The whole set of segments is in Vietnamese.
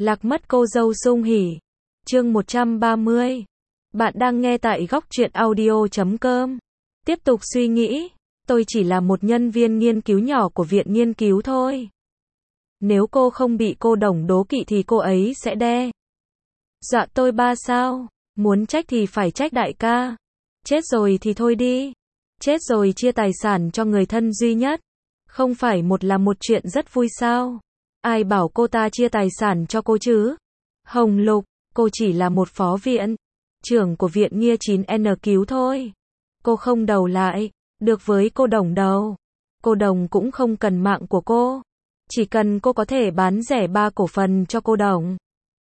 Lạc mất cô dâu sung hỉ. Chương 130. Bạn đang nghe tại góc truyện audio.com. Tiếp tục suy nghĩ, tôi chỉ là một nhân viên nghiên cứu nhỏ của viện nghiên cứu thôi. Nếu cô không bị cô Đồng đố kỵ thì cô ấy sẽ đe dọa tôi ba sao? Muốn trách thì phải trách đại ca. Chết rồi thì thôi đi. Chết rồi chia tài sản cho người thân duy nhất. Không phải là một chuyện rất vui sao? Ai bảo cô ta chia tài sản cho cô chứ? Hồng Lục, cô chỉ là một phó viện trưởng của viện nghiên 9N cứu thôi. Cô không đầu lại được với cô Đồng đâu. Cô Đồng cũng không cần mạng của cô. Chỉ cần cô có thể bán rẻ 3 cổ phần cho cô Đồng.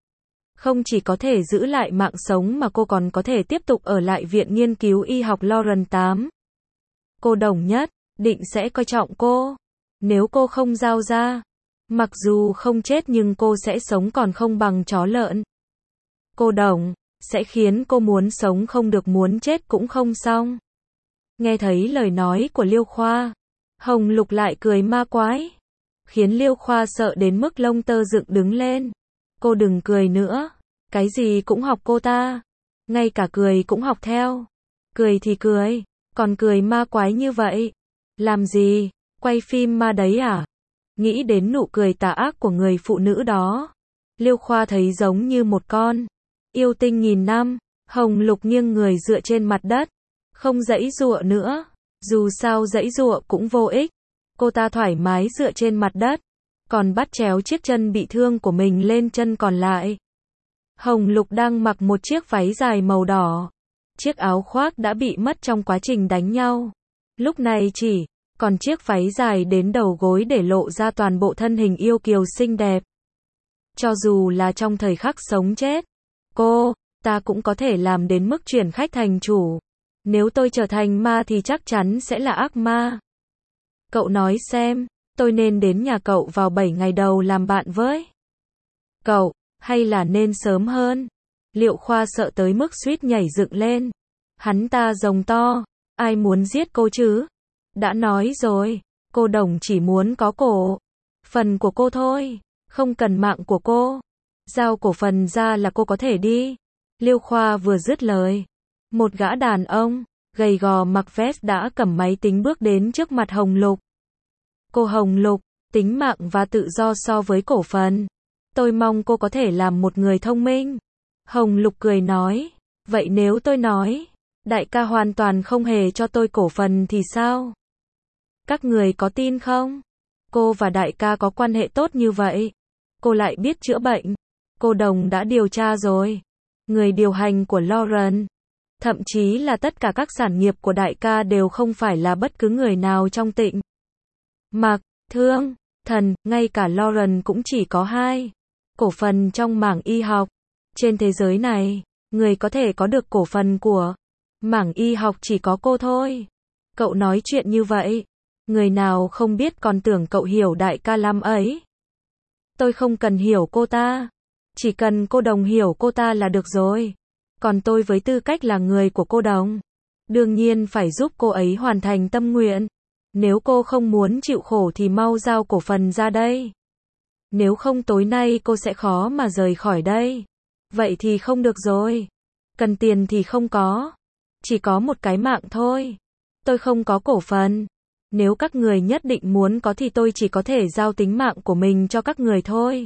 Không chỉ có thể giữ lại mạng sống mà cô còn có thể tiếp tục ở lại viện nghiên cứu y học Lawrence 8. Cô Đồng nhất định sẽ coi trọng cô. Nếu cô không giao ra, mặc dù không chết nhưng cô sẽ sống còn không bằng chó lợn. Cô Đồng sẽ khiến cô muốn sống không được, muốn chết cũng không xong. Nghe thấy lời nói của Liêu Khoa, Hồng Lục lại cười ma quái, khiến Liêu Khoa sợ đến mức lông tơ dựng đứng lên. Cô đừng cười nữa, cái gì cũng học cô ta, ngay cả cười cũng học theo. Cười thì cười, còn cười ma quái như vậy. Làm gì, quay phim ma đấy à? Nghĩ đến nụ cười tà ác của người phụ nữ đó, Liêu Khoa thấy giống như một con yêu tinh nghìn năm. Hồng Lục nghiêng người dựa trên mặt đất, không giãy giụa nữa, dù sao giãy giụa cũng vô ích. Cô ta thoải mái dựa trên mặt đất, còn bắt chéo chiếc chân bị thương của mình lên chân còn lại. Hồng Lục đang mặc một chiếc váy dài màu đỏ. Chiếc áo khoác đã bị mất trong quá trình đánh nhau. Lúc này chỉ còn chiếc váy dài đến đầu gối để lộ ra toàn bộ thân hình yêu kiều xinh đẹp. Cho dù là trong thời khắc sống chết, ta cũng có thể làm đến mức chuyển khách thành chủ. Nếu tôi trở thành ma thì chắc chắn sẽ là ác ma. Cậu nói xem, tôi nên đến nhà cậu vào 7 ngày đầu làm bạn với cậu, hay là nên sớm hơn? Liệu Khoa sợ tới mức suýt nhảy dựng lên. Hắn ta rồng to, ai muốn giết cô chứ? Đã nói rồi, cô Đồng chỉ muốn có cổ phần của cô thôi, không cần mạng của cô. Giao cổ phần ra là cô có thể đi. Liêu Khoa vừa dứt lời, một gã đàn ông gầy gò mặc vest đã cầm máy tính bước đến trước mặt Hồng Lục. Cô Hồng Lục, tính mạng và tự do so với cổ phần, tôi mong cô có thể làm một người thông minh. Hồng Lục cười nói, vậy nếu tôi nói, đại ca hoàn toàn không hề cho tôi cổ phần thì sao? Các người có tin không? Cô và đại ca có quan hệ tốt như vậy, cô lại biết chữa bệnh. Cô Đồng đã điều tra rồi. Người điều hành của Lawrence, thậm chí là tất cả các sản nghiệp của đại ca đều không phải là bất cứ người nào trong Tịnh Mặc, Thương, Thần, ngay cả Lawrence cũng chỉ có 2 cổ phần trong mảng y học. Trên thế giới này, người có thể có được cổ phần của mảng y học chỉ có cô thôi. Cậu nói chuyện như vậy, người nào không biết còn tưởng cậu hiểu đại ca lắm ấy. Tôi không cần hiểu cô ta, chỉ cần cô Đồng hiểu cô ta là được rồi. Còn tôi với tư cách là người của cô Đồng, đương nhiên phải giúp cô ấy hoàn thành tâm nguyện. Nếu cô không muốn chịu khổ thì mau giao cổ phần ra đây. Nếu không tối nay cô sẽ khó mà rời khỏi đây. Vậy thì không được rồi. Cần tiền thì không có. Chỉ có một cái mạng thôi. Tôi không có cổ phần. Nếu các người nhất định muốn có thì tôi chỉ có thể giao tính mạng của mình cho các người thôi.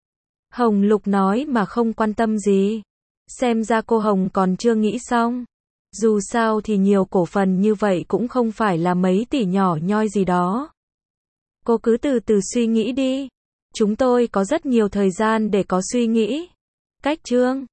Hồng Lục nói mà không quan tâm gì. Xem ra cô Hồng còn chưa nghĩ xong. Dù sao thì nhiều cổ phần như vậy cũng không phải là mấy tỷ nhỏ nhoi gì đó. Cô cứ từ từ suy nghĩ đi. Chúng tôi có rất nhiều thời gian để có suy nghĩ. Cách chương